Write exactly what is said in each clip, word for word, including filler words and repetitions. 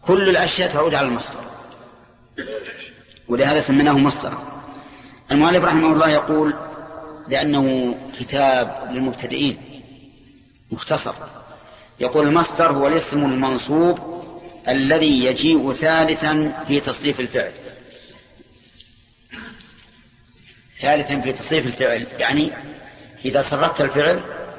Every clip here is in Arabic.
كل الأشياء تعود على المصدر، ولهذا سميناه مصدرا. المؤلف رحمه الله يقول لأنه كتاب للمبتدئين مختصر، يقول المصدر هو الاسم المنصوب الذي يجيء ثالثا في تصريف الفعل. ثالثا في تصريف الفعل يعني إذا صرفت الفعل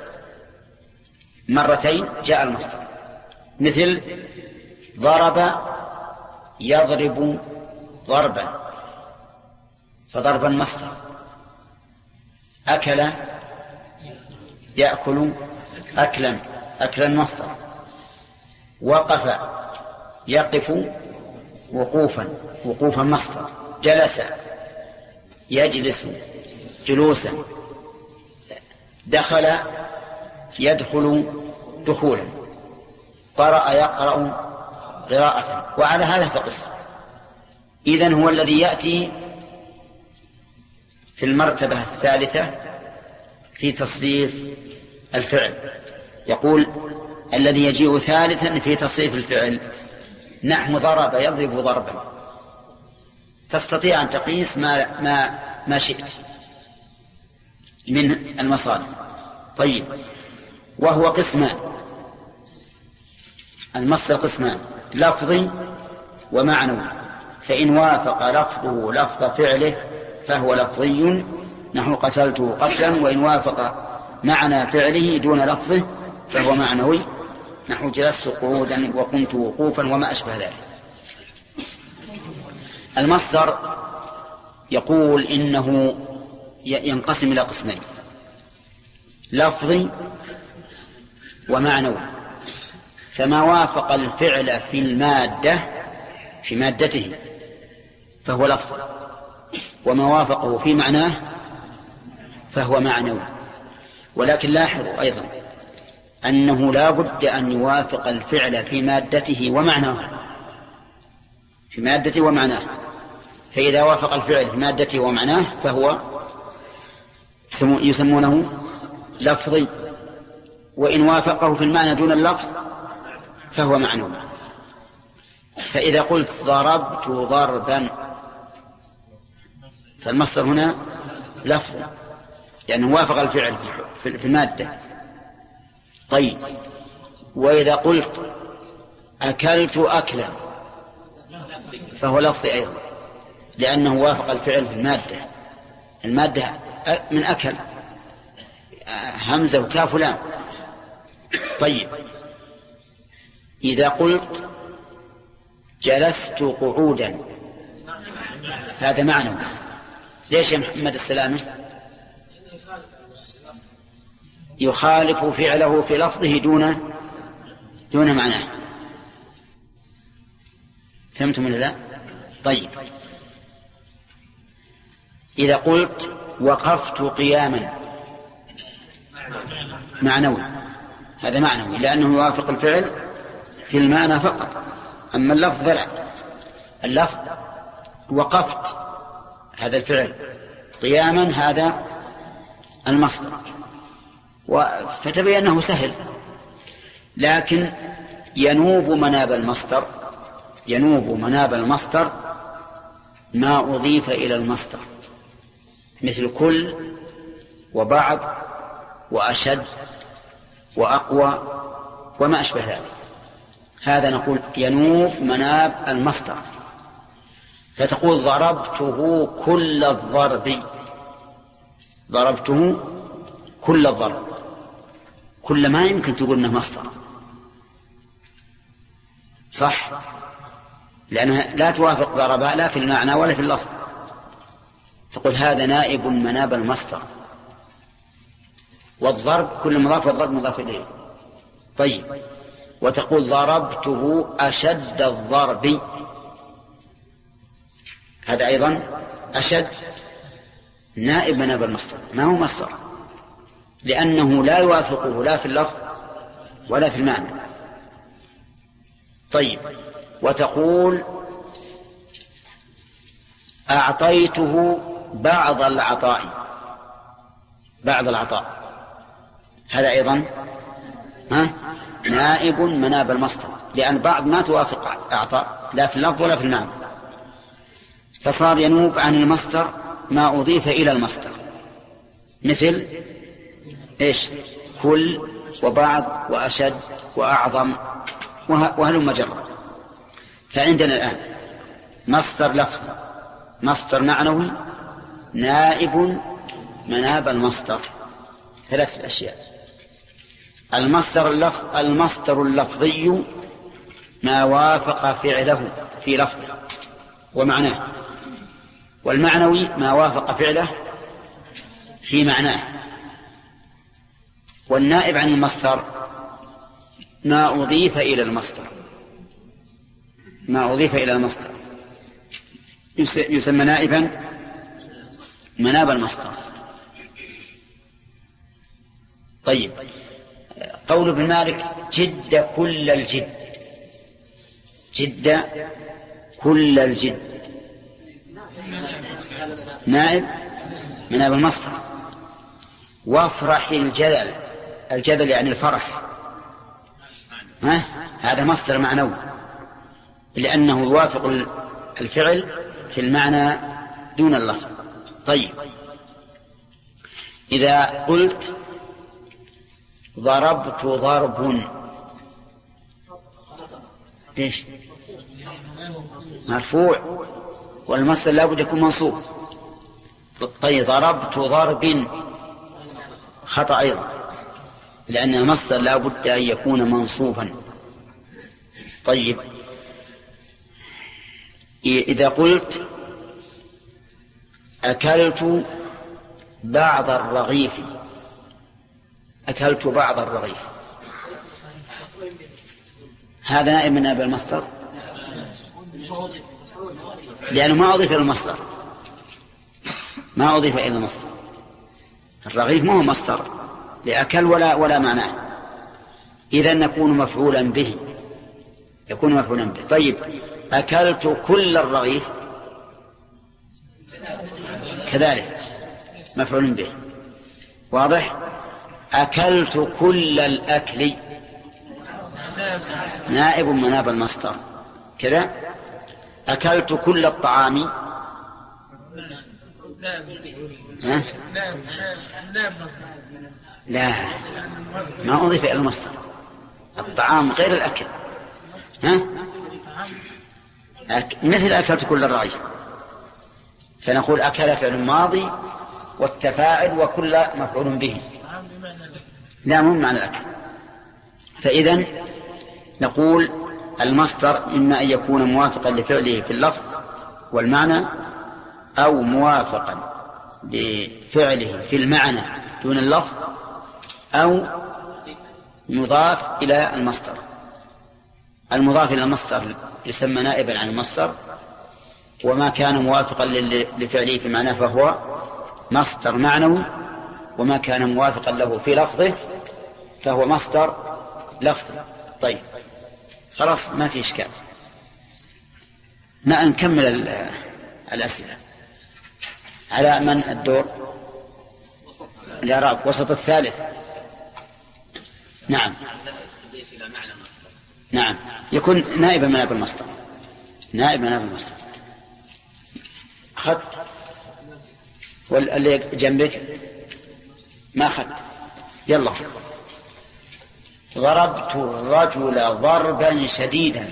مرتين جاء المصدر، مثل ضرب يضرب ضربا فضربا مصدر، أكل يأكل أكلا أكلا مصدر، وقف يقف وقوفا وقوفا مصدر، جلس يجلس جلوسا، دخل يدخل دخولا، قرأ يقرأ قراءة، وعلى هذا فقس. إذن هو الذي يأتي في المرتبة الثالثة في تصريف الفعل. يقول الذي يجيء ثالثا في تصريف الفعل نحو ضرب يضرب ضربا، تستطيع أن تقيس ما, ما, ما شئت من المصادر. طيب، وهو قسمان، المصدر قسمان، لفظي ومعنوي، فإن وافق لفظه لفظ فعله فهو لفظي نحو قتلته قتلا، وإن وافق معنى فعله دون لفظه فهو معنوي نحو جلست قعودا وقمت وقوفا وما أشبه ذلك. المصدر يقول إنه ينقسم إلى قسمين، لفظي ومعنوي، فما وافق الفعل في المادة في مادته فهو لفظ، وما وافقه في معناه فهو معنوي. ولكن لاحظوا أيضا أنه لا بد أن يوافق الفعل في مادته ومعناه في مادته ومعناه فإذا وافق الفعل في مادته ومعناه فهو يسمونه لفظي، وإن وافقه في المعنى دون اللفظ فهو معنوي. فإذا قلت ضربت ضربا فالمصدر هنا لفظ لأنه وافق الفعل في المادة. طيب، وإذا قلت أكلت أكلا فهو لفظ أيضا لأنه وافق الفعل في المادة، المادة من أكل همزة وكاف لام. طيب، إذا قلت جلست قعودا هذا معنى. ليش يا محمد السلامة؟ يخالف فعله في لفظه دون دون معناه. فهمتم ولا لا؟ طيب، إذا قلت وقفت قياما معنوي، هذا معنوي لأنه يوافق الفعل في المعنى فقط، أما اللفظ فلا. اللفظ وقفت هذا الفعل، قياما هذا المصدر، فتبين أنه سهل. لكن ينوب مناب المصدر ينوب مناب المصدر ما أضيف إلى المصدر، مثل كل وبعض وأشد وأقوى وما أشبه ذلك. هذا نقول ينوب مناب المصدر، فتقول ضربته كل الضرب، ضربته كل الضرب، كل ما يمكن تقول انه مصدر صح، لأنها لا توافق ضرب لا في المعنى ولا في اللفظ، تقول هذا نائب مناب المصدر. والضرب كل مضاف والضرب مضاف إليه. طيب، وتقول ضربته أشد الضرب، هذا أيضا أشد نائب مناب المصدر، ما هو مصدر لأنه لا يوافقه لا في اللفظ ولا في المعنى. طيب، وتقول أعطيته بعض العطاء، بعض العطاء، هذا أيضا ها نائب مناب المصدر، لأن بعض ما توافق أعطى لا في اللفظ ولا في المعنى، فصار ينوب عن المصدر ما أضيف إلى المصدر، مثل إيش؟ كل وبعض وأشد وأعظم وهلم جرا. فعندنا الآن مصدر لفظ، مصدر معنوي، نائب مناب المصدر، ثلاث أشياء. المصدر اللفظ المصدر اللفظي ما وافق فعله في لفظه ومعناه، والمعنوي ما وافق فعله في معناه، والنائب عن المصدر ما أضيف إلى المصدر، ما أضيف إلى المصدر يسمى نائبا مناب المصدر. طيب، قول ابن مالك جد كل الجد، جد كل الجد، نائب مناب المصدر. وافرح الجدل، الجدل يعني الفرح، ها؟ هذا مصدر معنوي لأنه يوافق الفعل في المعنى دون اللفظ. طيب، إذا قلت ضربت ضرب، ليش؟ مرفوع، والمصدر لا بد يكون منصوب. طيب، ضربت ضرب خطأ أيضا، لأن المصدر لا بد أن يكون منصوبا. طيب، إذا قلت أكلت بعض الرغيف، أكلت بعض الرغيف، هذا نائب من نائب المصدر لأنه ما أضيف إلى المصدر، ما أضيف إلى المصدر. الرغيف ما هو مصدر لأكل ولا ولا معناه، إذا نكون مفعولا به، يكون مفعولا به. طيب، أكلت كل الرغيف، كذلك مفعول به، واضح؟ أكلت كل الأكل، نائب مناب المصدر كذا. أكلت كل الطعام، ها؟ لا، ما أضيف إلى المصدر، الطعام غير الأكل، ها؟ أك... مثل أكلت كل الرغيف، فنقول أكل فعل ماضي والتفاعل وكل مفعول به، لا مو معنى الأكل. فإذن نقول المصدر إما أن يكون موافقا لفعله في اللفظ والمعنى، أو موافقا لفعله في المعنى دون اللفظ، أو مضاف إلى المصدر. المضاف إلى المصدر يسمى نائبا عن المصدر، وما كان موافقا لفعله في معناه فهو مصدر معنوي، وما كان موافقا له في لفظه فهو مصدر لفظي. طيب، خلاص ما في إشكال. نكمل الأسئلة. على من الدور؟ الإعراب وسط الثالث. نعم نعم، يكون نائبا مناب المصدر، نائب مناب المصدر. أخذت؟ واللي جنبك ما أخذت؟ يلا. ضربت الرجل ضربا شديدا.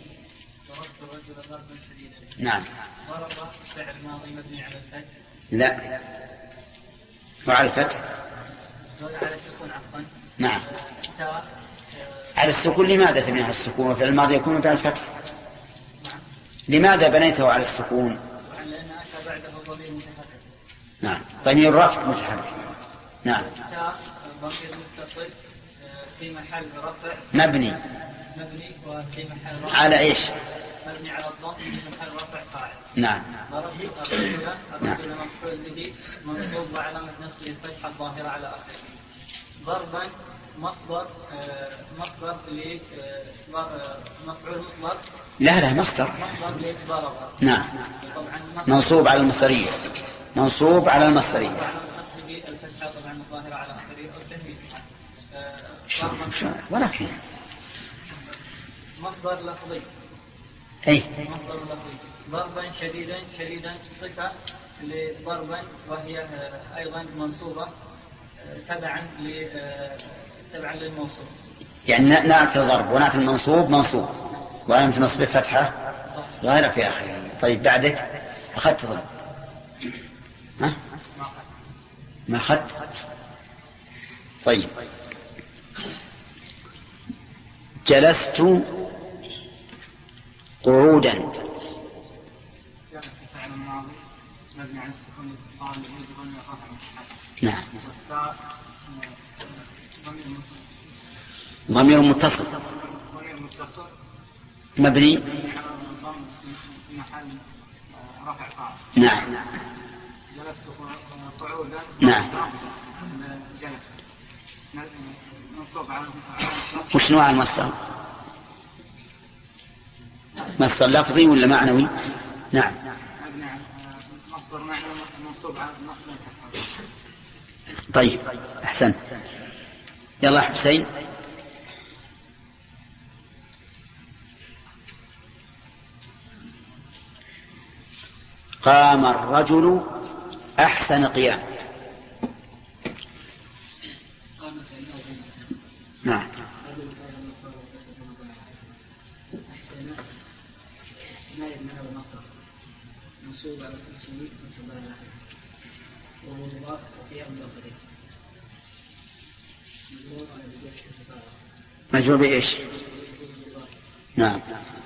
نعم. ضرب فعل ماضي مبني على الفتح؟ لا، وعلى الفتح. على السكون عفوا. نعم، على السكون. لماذا تبني على السكون وفعل الماضي يكون مبني على الفتح؟ لماذا بنيته على السكون؟ لأن أتى بعده ضمير متحرك. نعم، ضمير رفع متحرك. نعم. ضمير متصل في محل رفع مبني مبني وفي محل رفع على ايش؟ مبني على الضم في محل رفع فاعل. نعم. ضربت الرجل، الرجل مفعول به منصوب وعلامة نصبه الفتحة الظاهرة على آخره. ضربا مصدر مصدر لمفعول مطلق. لا لا، مصدر. مصدر لضرب. نعم. منصوب على المصدرية، منصوب على المصدرية. نصبه الفتحة طبعا الظاهرة على آخره. شو شو ولكن مصدر لفظي. أي مصدر لفظي. ضربا شديدا شديدا صفة لضربا وهي أيضا منصوبة تبعا تبعا للموصوف. يعني نعت الضرب ونعت المنصوب منصوب وعلامة نصبه فتحة ظاهرة في آخره. طيب بعدك أخذت ضرب. ها؟ ما أخذت. طيب جلست قعودا. نعم. ضمير متصل مبني. نعم. جلست قعودا. نعم. جلس منصوب على. وش نوع المصدر؟ مصدر لفظي ولا معنوي؟ نعم. مصدر معنوي منصوب على مصدر. طيب أحسنت. يلا حسين. قام الرجل أحسن قيام. نعم. منصوب على التسويق منصوب على وهو مضاف وقيام مضاف مجرور بإيش؟ نعم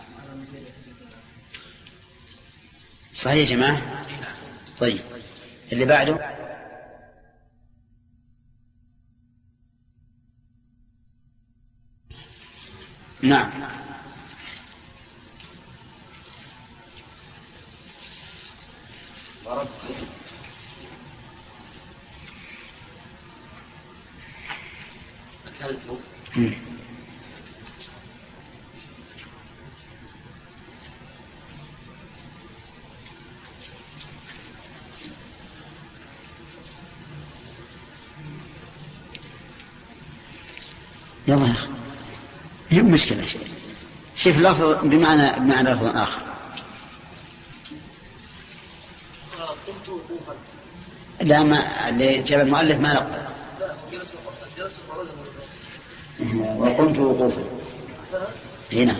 صحيح يا جماعة. طيب اللي بعده. نعم. أكلت. يلا يا أخي هي مشكلة شيء شوف لفظ بمعنى بمعنى لفظ آخر. لا ما اللي جاب المؤلف ما نقبل. وقمت وقوفا هنا.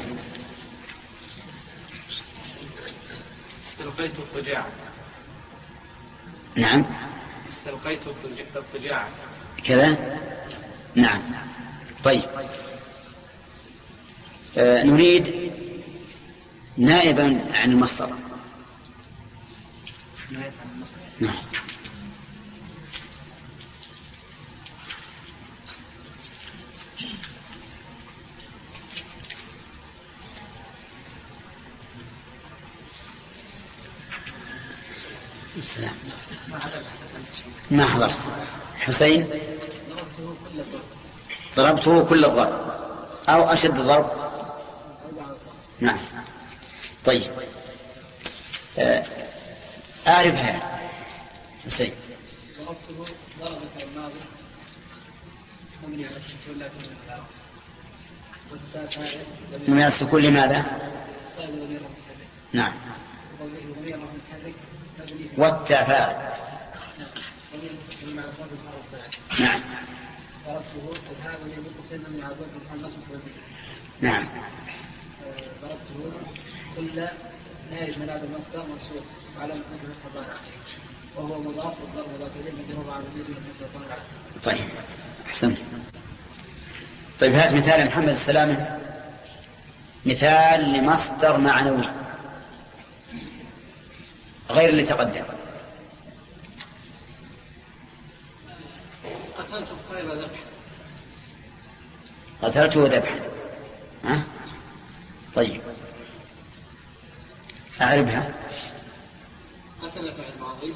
استلقيت الضجاع. نعم. استلقيت الضجاع كذا. نعم. طيب آه نريد نائبا عن المصدر. نعم. السلام. ما حضرت. حسين. ضربته كل الضرب أو أشد الضرب. نعم. طيب أعرفها حسين. ضربته ضربة الماضي مبني على السكون لكن من السكون لماذا؟ نعم. والتفاعل. نعم. ضربته هذا من متصل من عضلة الحمص نعم. ضربته كل نائب من هذا المصدر منصوب على مقدمة الحضارة وهو مضاف والضرب مضاف إليه مجرور على وجود المصدر. طيب أحسنت. طيب هات مثال يا محمد السلامة. مثال لمصدر معنوي غير اللي تقدم. قتلت الطير ذبحا. قتلته ذبحا. ها؟ طيب أعربها. قتل فعل ماضي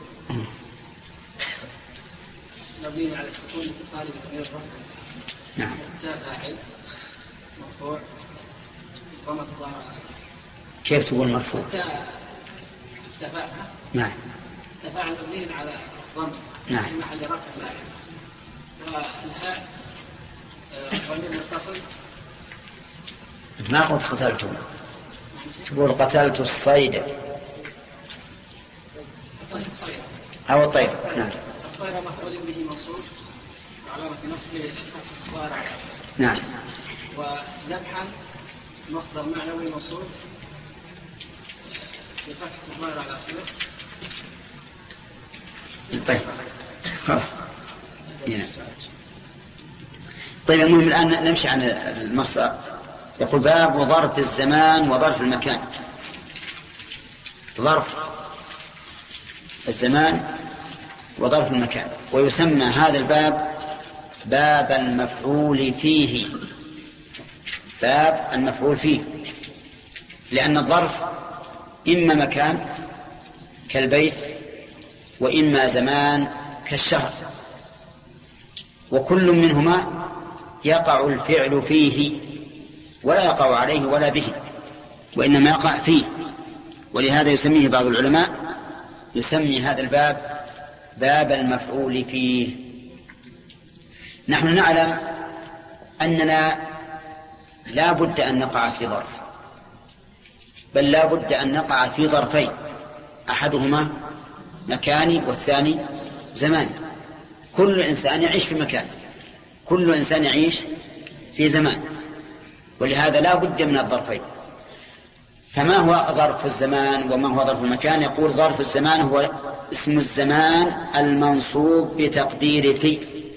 مبني على السكون الاتصالي بضمير الرفع. نعم. تاء فاعل مرفوع ضمة الضمير. كيف تقول مرفوع؟ تاء تفاعل. نعم. تفاعل مبني على ضم. نعم. في محل رفع فاعل. والهاء ضمير متصل ما قلت قتلت، تقول قتلت الصيد أو الطير. نعم. الطير مفعول به منصوب علامة نصبه ظاهر على نعم. وذبحا مصدر معنوي منصوب بفتح الظاهر على آخره. طيب خلاص. طيب المهم الآن نمشي عن المصدر. يقول باب ظرف الزمان وظرف المكان. ظرف الزمان وظرف المكان، ويسمى هذا الباب باب المفعول فيه. باب المفعول فيه، لأن الظرف إما مكان كالبيت وإما زمان كالشهر، وكل منهما يقع الفعل فيه ولا يقع عليه ولا به، وإنما يقع فيه. ولهذا يسميه بعض العلماء، يسمي هذا الباب باب المفعول فيه. نحن نعلم أننا لا بد أن نقع في ظرف، بل لا بد أن نقع في ظرفين، أحدهما مكاني والثاني زماني. كل إنسان يعيش في مكان، كل إنسان يعيش في زمان، ولهذا لا بد من الظرفين. فما هو ظرف الزمان وما هو ظرف المكان؟ يقول ظرف الزمان هو اسم الزمان المنصوب بتقدير في.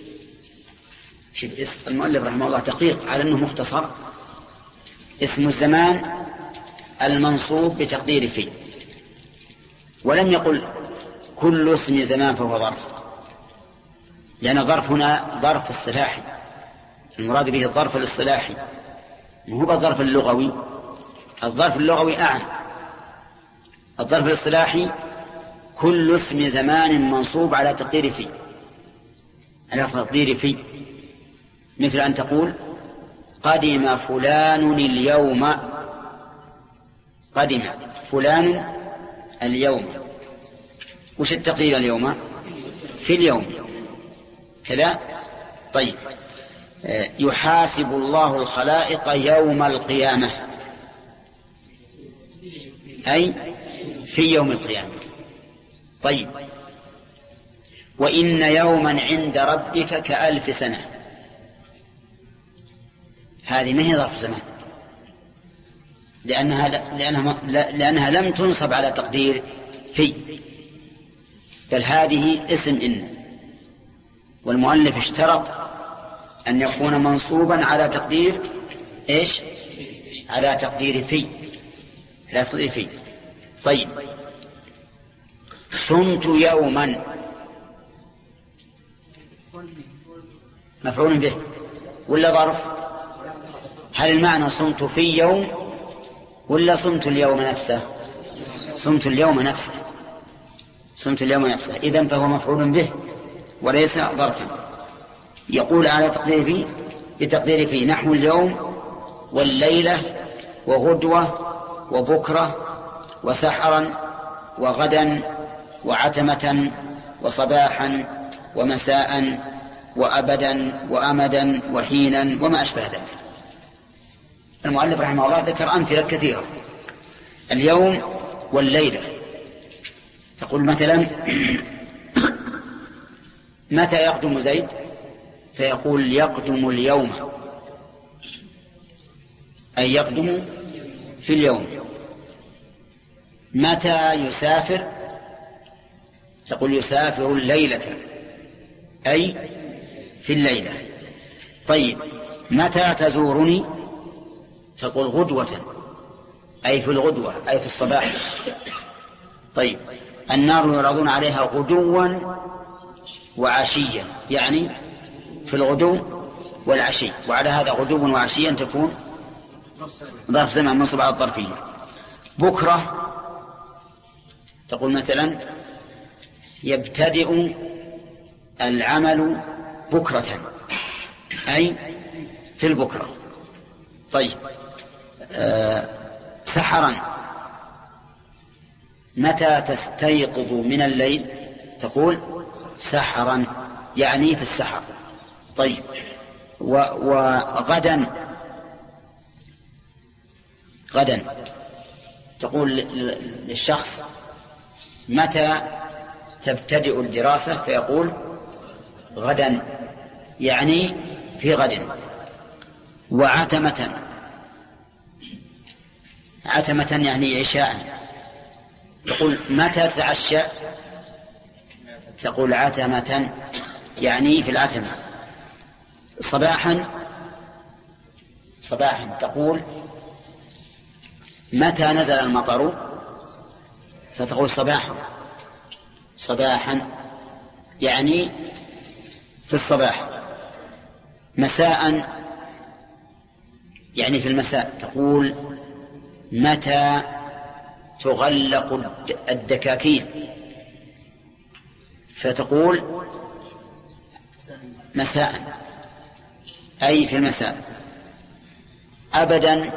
شوف المؤلف رحمه الله دقيق على أنه مختصر. اسم الزمان المنصوب بتقدير في، ولم يقل كل اسم زمان فهو ظرف، لأن الظرف هنا ظرف اصطلاحي، المراد به الظرف الاصطلاحي، هو الظرف اللغوي. الظرف اللغوي أعم. الظرف الاصطلاحي كل اسم زمان منصوب على تقدير في، على تقدير في، مثل أن تقول قدم فلان اليوم. قدم فلان اليوم، وش التقدير اليوم؟ في اليوم كذا. طيب يحاسب الله الخلائق يوم القيامة، أي في يوم القيامة. طيب وإن يوما عند ربك كألف سنة، هذه ما هي ظرف زمان، لأنها, لأنها, لأنها لم تنصب على تقدير في، بل هذه اسم إن، والمؤلف اشترط أن يكون منصوبا على تقدير إيش؟ على تقدير في، على تقدير في. طيب صمت يوما مفعول به ولا ظرف؟ هل المعنى صمت في يوم ولا صمت اليوم نفسه؟ صمت اليوم نفسه، صمت اليوم نفسه، إذن فهو مفعول به وليس ظرفا. يقول على تقدير في، بتقدير في، نحو اليوم والليلة وغدوة وبكرة وسحرا وغدا وعتمة وصباحا ومساء وأبدا وأمدا وحينا وما أشبه ذلك. المؤلف رحمه الله ذكر أمثلة كثيرة. اليوم والليلة، تقول مثلا متى يقدم زيد؟ فيقول يقدم اليوم، أي يقدم في اليوم. متى يسافر؟ تقول يسافر الليلة، أي في الليلة. طيب متى تزورني؟ تقول غدوة، أي في الغدوة، أي في الصباح. طيب النار يعرضون عليها غدوا وعشيا، يعني في الغدو والعشي، وعلى هذا غدوا وعشيا تكون ظرف زمان منصوب على الظرفية. بكرة تقول مثلا يبتدئ العمل بكرة، أي في البكرة. طيب أه سحرا، متى تستيقظ من الليل؟ تقول سحرا، يعني في السحر. طيب وغدا غدا. تقول للشخص متى تبتدئ الدراسة؟ فيقول غدا، يعني في غد. وعتمة، عتمة يعني عشاء. تقول متى تتعشى؟ تقول عتمة، يعني في العتمة. صباحا، صباحا تقول متى نزل المطر؟ فتقول صباحا، صباحا يعني في الصباح. مساء يعني في المساء. تقول متى تغلق الدكاكين؟ فتقول مساء، أي في المساء. أبدا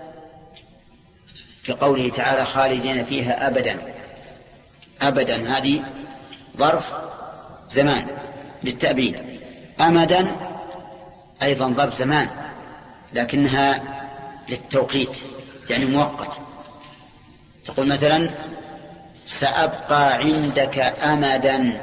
كقوله تعالى خالدين فيها أبدا. أبدا هذه ظرف زمان للتأبيد. أمدا أيضا ظرف زمان لكنها للتوقيت، يعني مؤقت. تقول مثلا سأبقى عندك أمدا.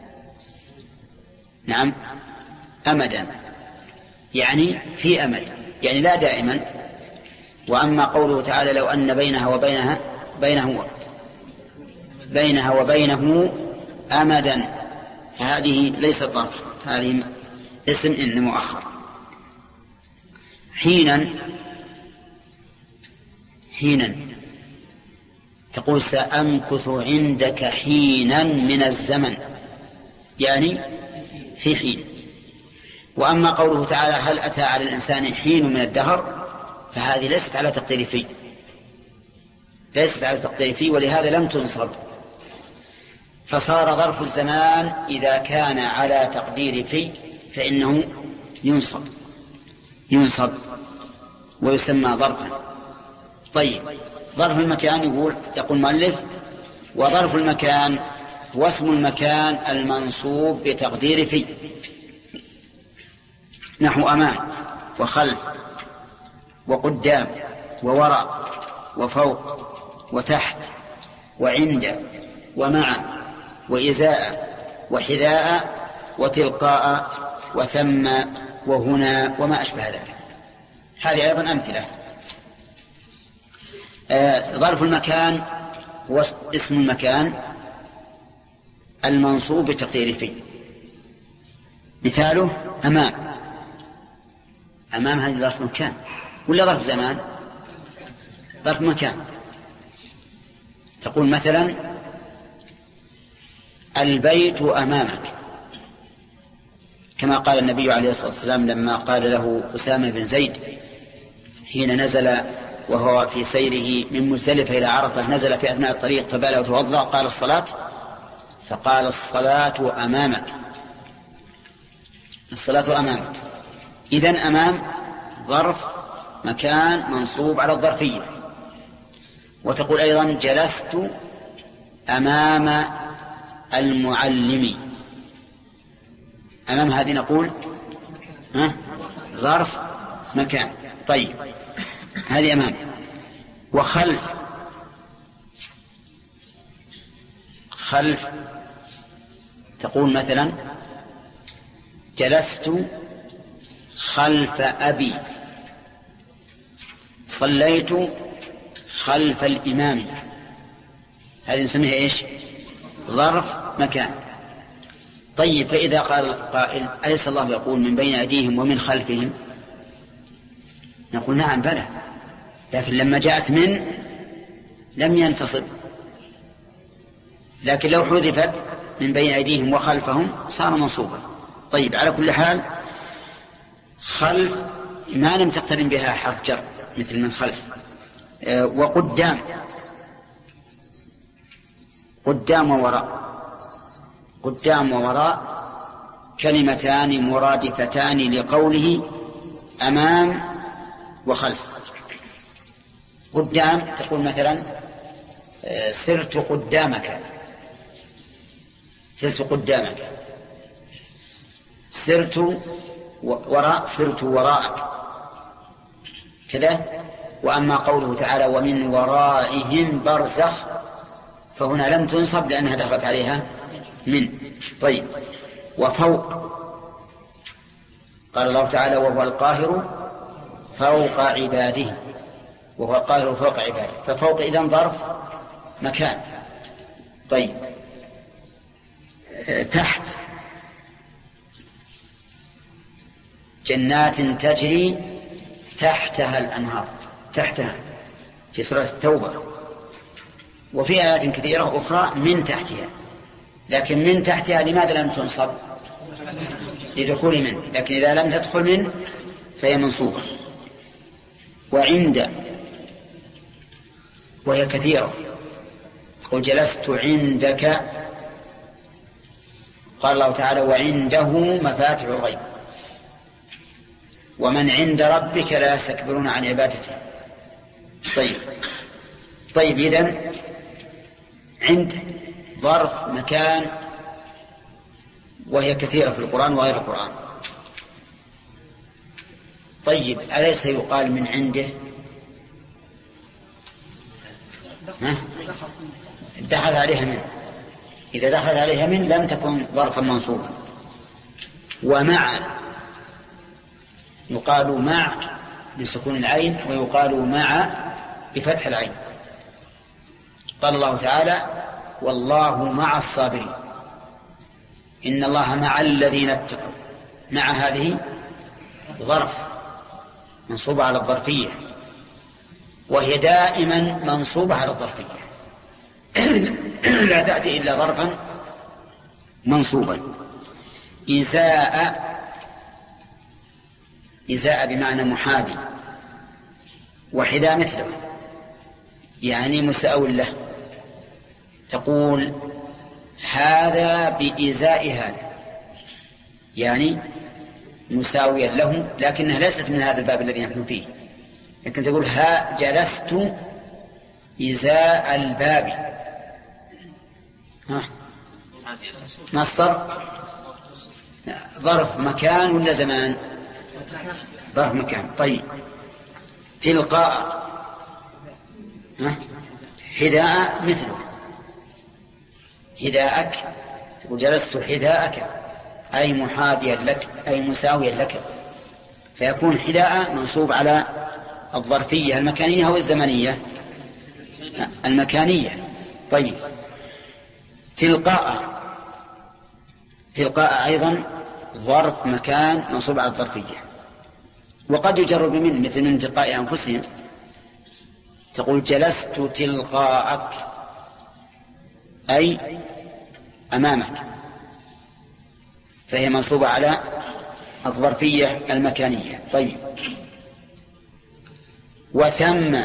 نعم، أمدا يعني في أمد، يعني لا دائما. وأما قوله تعالى لو أن بينها وبينها بينه بينها وبينه أمدا، فهذه ليست ظرف، هذه اسم إن مؤخر. حينا، حينا تقول سأمكث عندك حينا من الزمن، يعني في حين. وأما قوله تعالى هل أتى على الإنسان حين من الدهر، فهذه ليست على تقدير في، ليست على تقدير في، ولهذا لم تنصب. فصار ظرف الزمان إذا كان على تقدير في فإنه ينصب، ينصب ويسمى ظرفا. طيب، ظرف المكان يقول يقول المؤلف وظرف المكان هو اسم المكان المنصوب بتقدير في، نحو أمام وخلف وقدام ووراء وفوق وتحت وعند ومع وإزاء وحذاء وتلقاء وثم وهنا وما أشبه ذلك. هذه أيضا أمثلة. آه ظرف المكان هو اسم المكان المنصوب بتقدير في. مثاله أمام. أمام هذه ظرف مكان ولا ظرف زمان؟ ظرف مكان. تقول مثلا البيت أمامك، كما قال النبي عليه الصلاة والسلام لما قال له أسامة بن زيد حين نزل وهو في سيره من مزدلفة إلى عرفة، نزل في أثناء الطريق فبال وتوضأ، قال الصلاة، فقال الصلاة أمامك، الصلاة أمامك. إذن أمام ظرف مكان منصوب على الظرفية. وتقول أيضا جلست أمام المعلم. أمام هذه نقول ها ظرف مكان. طيب، هذه أمام. وخلف، خلف تقول مثلا جلست خلف أبي، صليت خلف الإمام. هذه نسميها إيش؟ ظرف مكان. طيب، فإذا قال القائل أليس الله يقول من بين أيديهم ومن خلفهم؟ نقول نعم بلى، لكن لما جاءت من لم ينتصب، لكن لو حذفت من بين أيديهم وخلفهم صار منصوبا. طيب، على كل حال خلف ما لم تقترن بها حرف جر مثل من خلف. أه وقدام، قدام ووراء، قدام ووراء كلمتان مرادفتان لقوله أمام وخلف. قدام تقول مثلا سرت قدامك، سرت قدامك. سرت وراء، سرت وراءك كذا. وأما قوله تعالى ومن ورائهم برزخ فهنا لم تنصب لأنها دخلت عليها من. طيب، وفوق قال الله تعالى وهو القاهر فوق عباده، وهو القاهر فوق عباده، ففوق إذن ظرف مكان. طيب، تحت جنات تجري تحتها الأنهار، تحتها في سورة التوبة، وفي آيات كثيرة أخرى من تحتها، لكن من تحتها لماذا لم تنصب؟ لدخول من، لكن إذا لم تدخل من فهي منصوبة. وعند وهي كثيرة، قل جلست عندك، قال الله تعالى وعنده مفاتح الغيب ومن عند ربك لا يستكبرون عن عبادته. طيب طيب إذن عند ظرف مكان، وهي كثيرة في القرآن وغير القرآن. طيب، أليس يقال من عنده؟ ها؟ دخل عليها من، إذا دخلت عليها من لم تكن ظرفا منصوبا. ومع يقال مع بسكون العين، ويقال مع بفتح العين. قال الله تعالى والله مع الصابرين، إن الله مع الذين اتقوا. مع هذه ظرف منصوبة على الظرفية، وهي دائما منصوبة على الظرفية لا تأتي إلا ظرفا منصوبا. إزاء، إزاء بمعنى محاذي، وحذاء مثله يعني مساو له. تقول هذا بإزاء هذا، يعني مساويا له، لكنها ليست من هذا الباب الذي نحن فيه. لكن تقول ها جلست إزاء الباب، ها مصدر ظرف مكان ولا زمان؟ ظرف مكان. طيب، تلقاء ها حذاء مثله، حذاءك، تقول جلست حذاءك أي محاذيا لك أي مساويا لك، فيكون حذاء منصوب على الظرفية المكانية أو الزمنية؟ المكانية. طيب، تلقاء، تلقاء أيضا ظرف مكان منصوب على الظرفية، وقد يجر بمن مثل من تلقاء أنفسهم. تقول جلست تلقاءك أي أمامك، فهي منصوبة على الظرفية المكانية. طيب، وثم،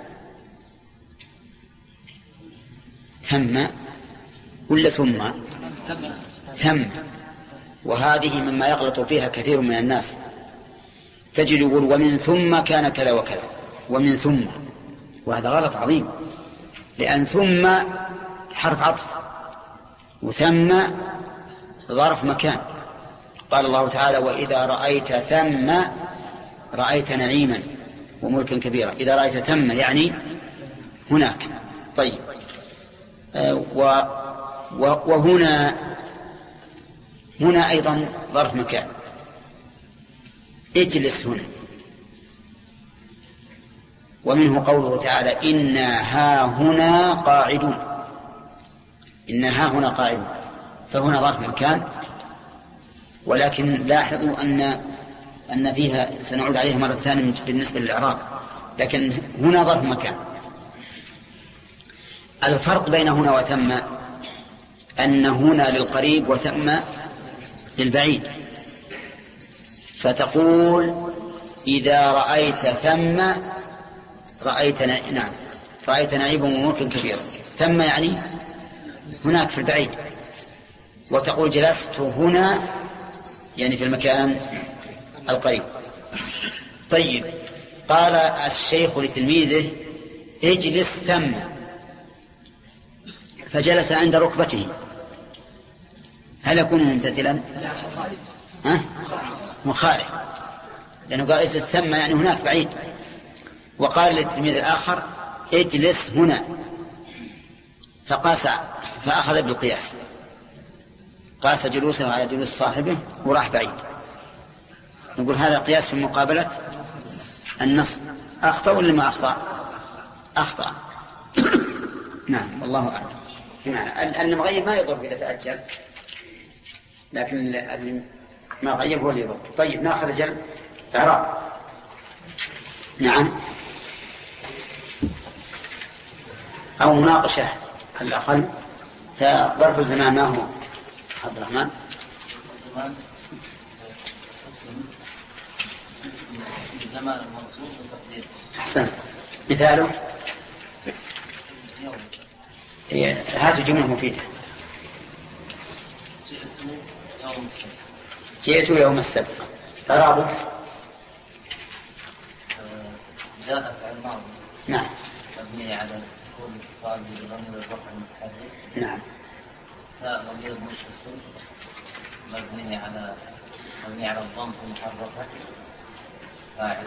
ثم ولا ثم؟ ثم، وهذه مما يغلط فيها كثير من الناس. تجد يقول ومن ثم كان كذا وكذا، ومن ثم، وهذا غلط عظيم، لأن ثم حرف عطف وثم ظرف مكان. قال الله تعالى وإذا رأيت ثم رأيت نعيما وملكا كبيرا. إذا رأيت ثم يعني هناك. طيب، آه و وهنا هنا أيضا ظرف مكان، اجلس هنا. ومنه قوله تعالى إنا ها هنا قاعدون، إنا ها هنا قاعدون، فهنا ظرف مكان. ولكن لاحظوا أن أن فيها سنعود عليها مرة ثانية بالنسبة للإعراب، لكن هنا ظرف مكان. الفرق بين هنا وثم أن هنا للقريب وثم للبعيد. فتقول إذا رأيت ثم رأيت نعم رأيت نعيبا وملكا كبيرا، ثم يعني هناك في البعيد. وتقول جلست هنا يعني في المكان القريب. طيب، قال الشيخ لتلميذه اجلس ثم، فجلس عند ركبته، هل يكون ممتثلا؟ ها؟ مخالف، لأنه قال اجلس ثم يعني هناك بعيد. وقال للتلميذ الآخر اجلس هنا، فقاس فأخذ بالقياس، قاس جلوسه على جلوس صاحبه وراح بعيد. نقول هذا قياس في مقابلة النص. أخطأ ولا ما أخطأ؟ أخطأ. نعم والله أعلم. بمعنى المغيب ما يضر إذا تأجل، لكن ما غيب هو اللي يضر. طيب نأخذ جل إعراب. نعم، أو مناقشة على الأقل. فظرف الزمان ما هو عبد الرحمن؟ زمان المنصوب والتقدير. أحسن. مثاله هاتوا جملة مفيدة. جئت يوم السبت. جئت يوم السبت. إعرابه جاء فعل ماضي. نعم. مبني على السكون الاتصال بضمير الرفع المتحرك. نعم. تاء ضمير متصل مبني على مبني على الضم المحركة فاعل.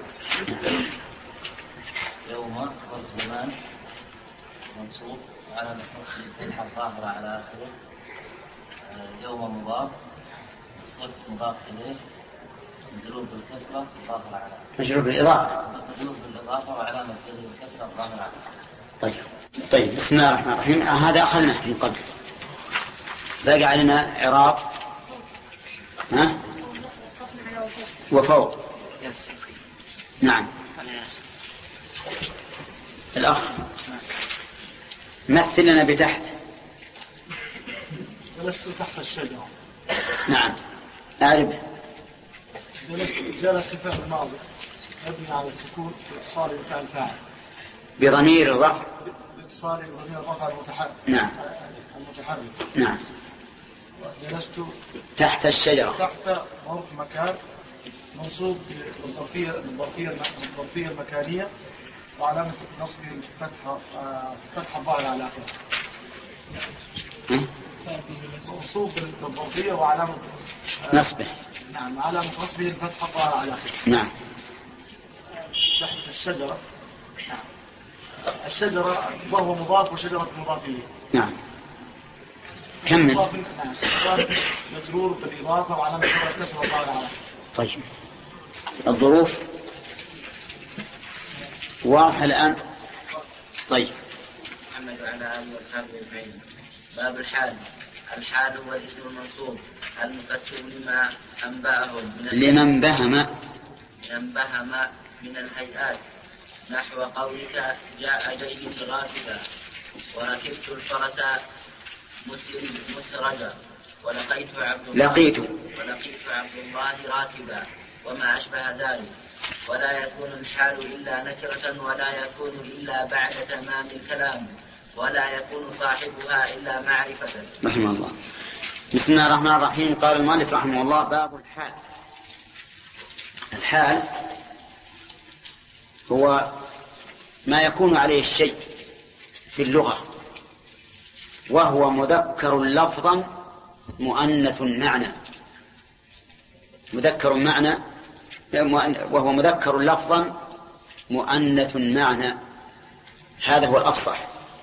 يوم ظرف زمان منصوب على نصب الفتحة الظاهرة على آخره. يوم مضاف، السبت مضاف إليه، مجرور بالكسرة الظاهرة على آخره. مجرور بالإضافة. مجرور بالإضافة وعلامة جره الكسرة الظاهرة على آخره. طيب طيب بسم الله الرحمن الرحيم. هذا أخذناه من قبل. باقي علينا إعراب ها وفوق. نعم. الأخ مثل لنا بتحت. جلست تحت الشجرة. نعم. أعرب. جلست جلس فعل الماضي مبني على السكون باتصال بفعل فاعل بضمير الرفع. باتصال بضمير الرفع المتحرك. نعم. المتحرك. نعم. جلست تحت الشجرة. تحت ظرف مكان منصوب بالظرفية بالظرفية بالظرفية المكانية وعلامة نصب الفتحة فتحة الظاهرة على آخره. منصوب بالظرفية وعلامة نصبه. نعم، علامة نصبه الفتحة الظاهرة على آخره. نعم. تحت الشجرة. نعم. الشجرة وهو مضاف وشجرة مضاف إليه. نعم. كمل. نعم. مجرور بالإضافة وعلامة الكسر الظاهرة على آخره. طيب الظروف واضحة الآن. طيب محمد وعلى آله وأصحابه أجمعين. باب الحال. الحال هو الاسم المنصوب المفسر لما أنبأهم من لمن بهم لمن بهم من الهيئات، نحو قولك جاء زيد غافلا، وركبت الفرس مسرجا، ولقيت عبد الله لقيت ولقيت عبد الله راكبا، وما أشبه ذلك. ولا يكون الحال إلا نكرة، ولا يكون إلا بعد تمام الكلام، ولا يكون صاحبها إلا معرفة. رحمه الله. بسم الله الرحمن الرحيم. قال المؤلف رحمه الله: باب الحال. الحال هو ما يكون عليه الشيء في اللغة، وهو مذكر لفظا مؤنث معنى. مذكر معنى وهو مذكر لفظا مؤنث معنى. هذا هو الأفصح.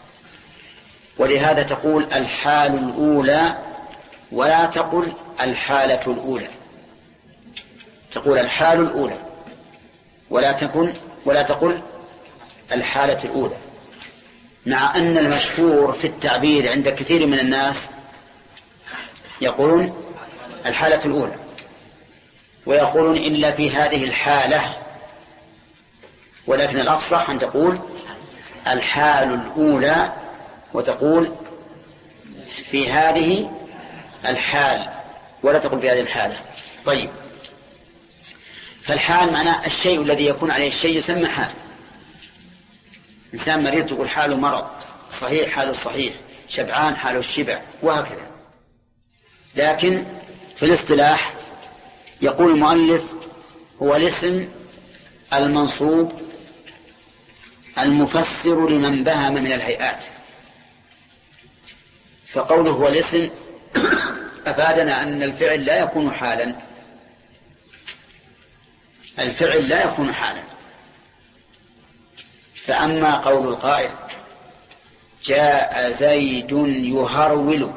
ولهذا تقول الحال الأولى ولا تقل الحالة الأولى. تقول الحال الأولى ولا تكن ولا تقل الحالة الأولى، مع أن المشهور في التعبير عند كثير من الناس يقولون الحالة الأولى، ويقولون إلا في هذه الحالة، ولكن الأفصح أن تقول الحال الأولى وتقول في هذه الحال ولا تقول في هذه الحالة. طيب، فالحال معناه الشيء الذي يكون عليه الشيء يسمى حال. إنسان مريض تقول حاله مرض، صحيح حاله صحيح، شبعان حاله الشبع، وهكذا. لكن في الاصطلاح يقول المؤلف هو الاسم المنصوب المفسر لمن بهم من الهيئات. فقوله هو الاسم أفادنا أن الفعل لا يكون حالا. الفعل لا يكون حالا، فأما قول القائل جاء زيد يهرول،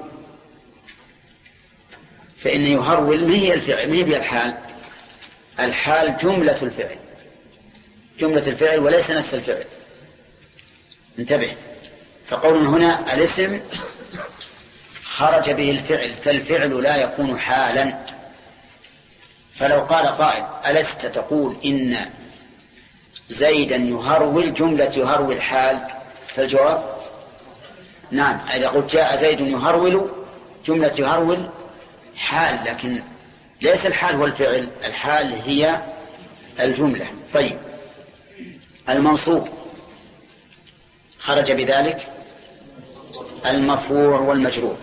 فإن يهرول ما هي الفعل، ما هي الحال. الحال جملة الفعل، جملة الفعل وليس نفس الفعل. انتبه، فقولنا هنا الاسم خرج به الفعل، فالفعل لا يكون حالا. فلو قال قائل ألست تقول إن زيدا يهرول جملة يهرول حال، فالجواب نعم. إذا قلت جاء زيد يهرول جملة يهرول حال، لكن ليس الحال هو الفعل، الحال هي الجملة. طيب، المنصوب خرج بذلك المرفوع والمجرور.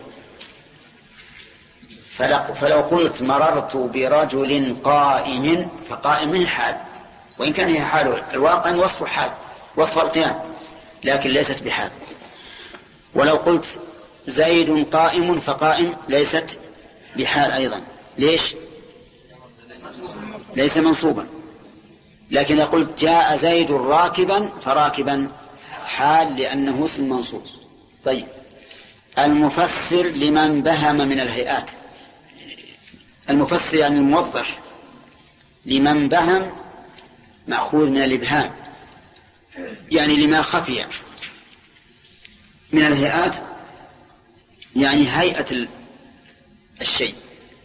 فلو قلت مررت برجل قائم، فقائم هي حال، وإن كان هي حال الواقع وصف حال، وصف القيام، لكن ليست بحال. ولو قلت زيد قائم، فقائم ليست بحال أيضا. ليش؟ ليس منصوبا. لكن يقول جاء زيد راكبا، فراكبا حال لأنه اسم منصوب. طيب، المفسر لمن بهم من الهيئات. المفسر يعني الموضح، لمن بهم مأخوذ من الإبهام، يعني لما خفي من الهيئات، يعني هيئة الشيء.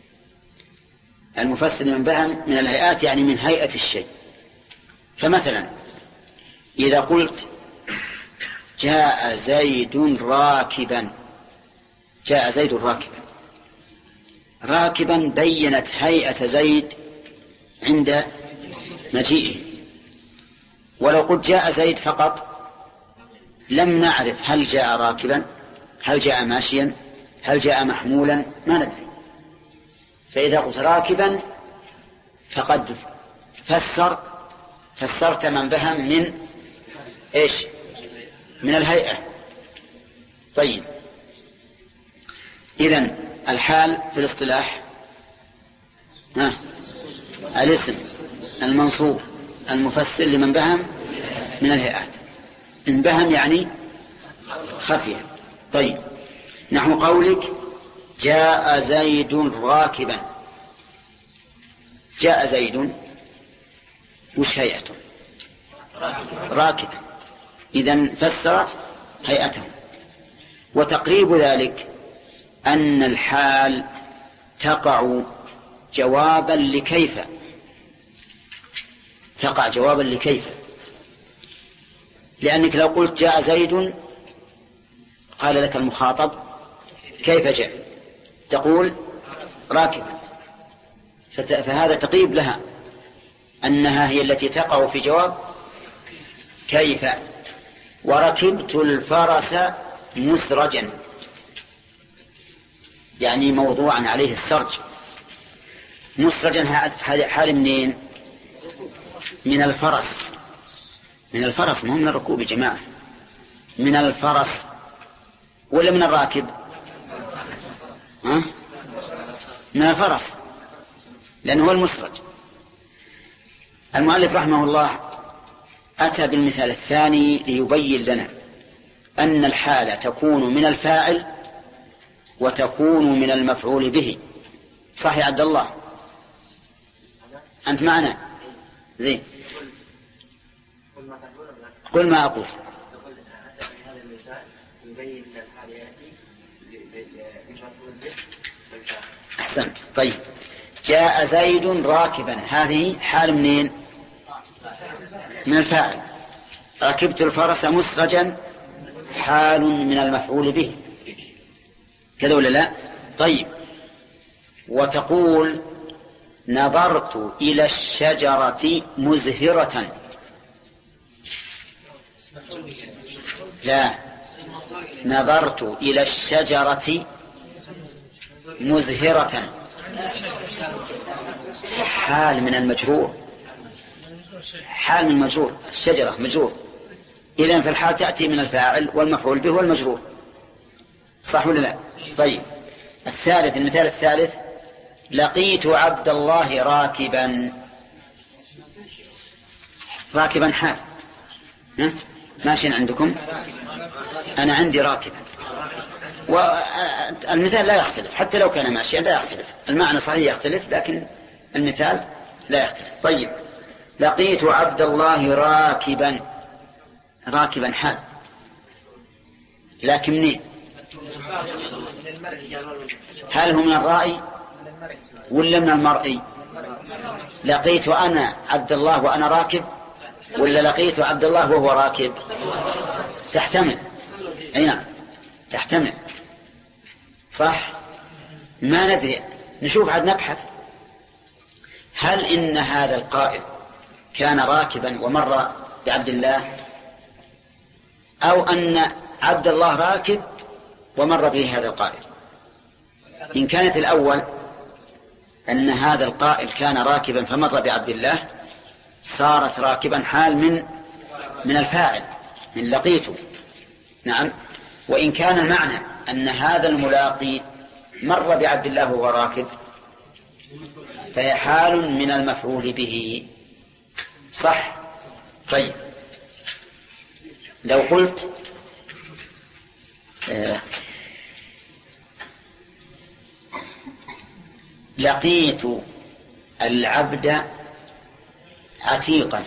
المفسر لمن بهم من الهيئات يعني من هيئة الشيء. فمثلا إذا قلت جاء زيد راكبا، جاء زيد راكبا، راكبا بينت هيئة زيد عند مجيئه. ولو قلت جاء زيد فقط لم نعرف هل جاء راكبا، هل جاء ماشيا، هل جاء محمولا، ما ندري. فإذا قلت راكبا فقد فسر فسرت من بهم من إيش؟ من الهيئة. طيب، إذن الحال في الاصطلاح ها الاسم المنصوب المفسر لمن بهم من الهيئات. إن بهم يعني خفي. طيب، نحو قولك جاء زيد راكبا. جاء زيد وش هيئته؟ راكبا، إذن فسرت هيئته. وتقريب ذلك أن الحال تقع جوابا لكيف، تقع جوابا لكيف، لأنك لو قلت جاء زيد قال لك المخاطب كيف جاء، تقول راكبا، فهذا تقريب لها أنها هي التي تقع في جواب كيف. وركبت الفرس مسرجا، يعني موضوعا عليه السرج. مسرجا هذا حال منين؟ من الفرس، من الفرس، مو من الركوب يا جماعة، من الفرس. ولا من الراكب؟ ها؟ من الفرس، لأنه هو المسرج. المؤلف رحمه الله أتى بالمثال الثاني ليبين لنا أن الحالة تكون من الفاعل وتكون من المفعول به. صح يا عبد الله؟ أنت معنا؟ زين، قل ما أقول. أحسنت. طيب، جاء زيد راكبا، هذه حال منين؟ من الفاعل. ركبت الفرس مسرجا حال من المفعول به، كذا ولا لا؟ طيب، وتقول نظرت إلى الشجرة مزهرة. لا، نظرت إلى الشجرة مزهرة حال من المجرور، حال من المجرور، الشجرة مجرور. إذن فالحال تأتي من الفاعل والمفعول به والمجرور. صح ولا لا؟ طيب، الثالث، المثال الثالث، لقيت عبد الله راكبا. راكبا حال، ها؟ ماشي عندكم؟ أنا عندي راكبا، والمثال لا يختلف حتى لو كان ماشيا لا يختلف، المعنى صحيح يختلف لكن المثال لا يختلف. طيب، لقيت عبد الله راكبا، راكبا حال، لكن منين؟ هل هو من الرأي ولا من المرئي؟ لقيت أنا عبد الله وأنا راكب ولا لقيت عبد الله وهو راكب؟ تحتمل، أي نعم تحتمل، صح. ما ندري، نشوف عاد نبحث. هل إن هذا القائل كان راكبا ومر بعبد الله، أو أن عبد الله راكب ومر به هذا القائل؟ إن كانت الأول أن هذا القائل كان راكبا فمر بعبد الله صارت راكبا حال من من الفاعل من لقيته، نعم. وإن كان المعنى أن هذا الملاقي مر بعبد الله وهو راكب فهي حال من المفعول به، صح. طيب، لو قلت آه لقيت العبد عتيقا،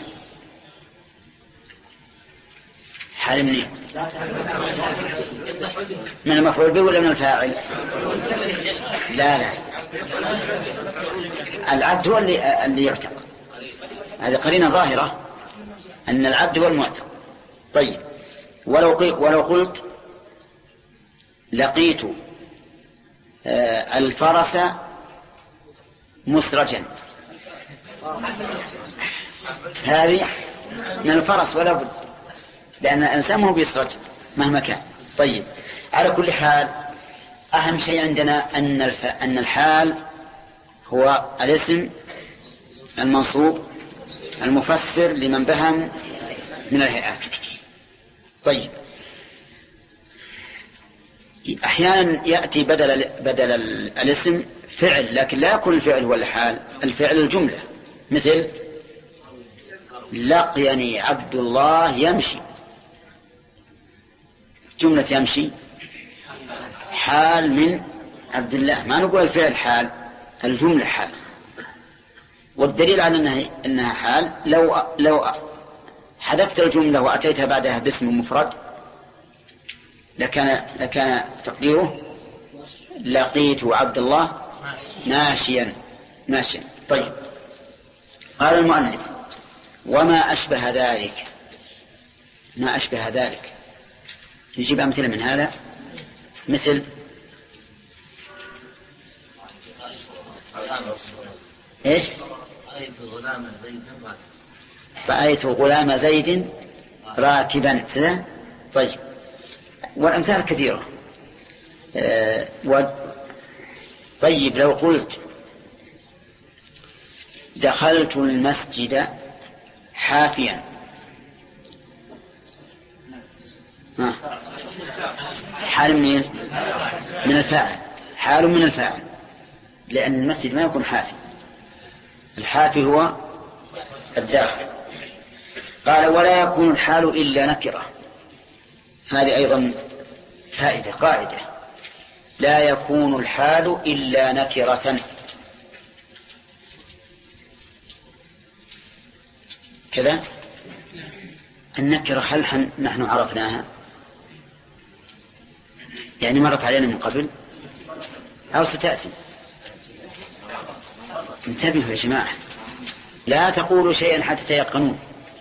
حال منين؟ من المفعول به ولا من الفاعل؟ لا لا، العبد هو اللي, اللي يعتق، هذه قرينة ظاهرة أن العبد هو المعتق. طيب، ولو, ولو قلت لقيت آه الفرس مسرجا، هذه من الفرس ولا بد، لأن الإنسان هو بيسرج مهما كان. طيب، على كل حال أهم شيء عندنا أن الف... أن الحال هو الاسم المنصوب المفسر لمن بهم من الهيئات. طيب، أحيانا يأتي بدل بدل الاسم فعل، لكن لا يكون الفعل هو الحال، الفعل الجملة، مثل لقيني عبد الله يمشي، جملة يمشي حال من عبد الله، ما نقول الفعل حال، الجملة حال. والدليل على أنها, إنها حال لو, لو حذفت الجملة وأتيتها بعدها باسم مفرد لكان, لكان تقديره لقيت عبد الله ماشيا ماشيا. طيب، قال المؤلف وما أشبه ذلك، ما أشبه ذلك نجيب أمثلة من هذا، مثل إيش؟ رأيت غلام زيد راكبا، رأيت غلام زيد راكبا. طيب، والأمثال كثيرة. آه و... طيب، لو قلت دخلت المسجد حافيا، ها. حال من من الفاعل، حال من الفاعل، لأن المسجد ما يكون حافي، الحافي هو الداخل. قال ولا يكون الحال إلا نكرة، هذه أيضا فائدة قاعدة، لا يكون الحال إلا نكرة. كذا النكرة هل نحن عرفناها؟ يعني مرت علينا من قبل أو ستأتي؟ انتبهوا يا جماعة، لا تقولوا شيئا حتى تيقنون.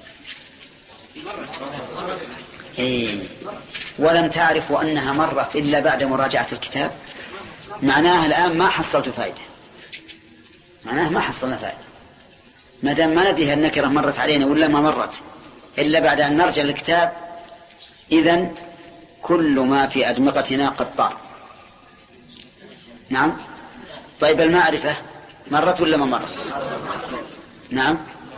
إيه. ولم تعرفوا أنها مرت إلا بعد مراجعة الكتاب، معناها الآن ما حصلت فائدة، معناها ما حصلنا فائدة ما دام ما ندري النكرة مرت علينا ولا ما مرت إلا بعد أن نرجع الكتاب، إذن كل ما في أدمغتنا قد طار. نعم. طيب، المعرفة مرت ولا ما مرت؟ نعم.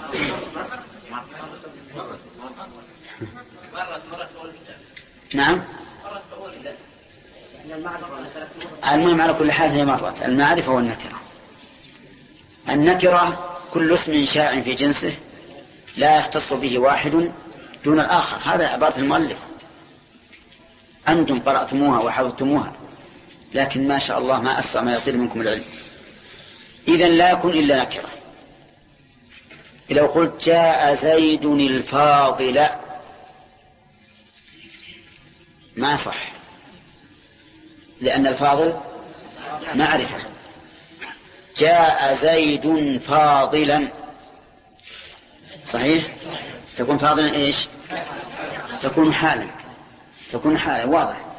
نعم. المهم على كل حال هي مرت، المعرفة والنكرة. النكرة كل اسم شائع في جنسه لا يختص به واحد دون الآخر. هذا عبارة المؤلف، أنتم قرأتموها وحفظتموها، لكن ما شاء الله ما أسرع ما يطير منكم العلم. إذن لا يكون إلا نكرة. لو قلت جاء زيد الفاضل ما صح، لأن الفاضل معرفة. جاء زيد فاضلا صحيح، تكون فاضلا إيش؟ تكون حالا، تكون حالا واضح.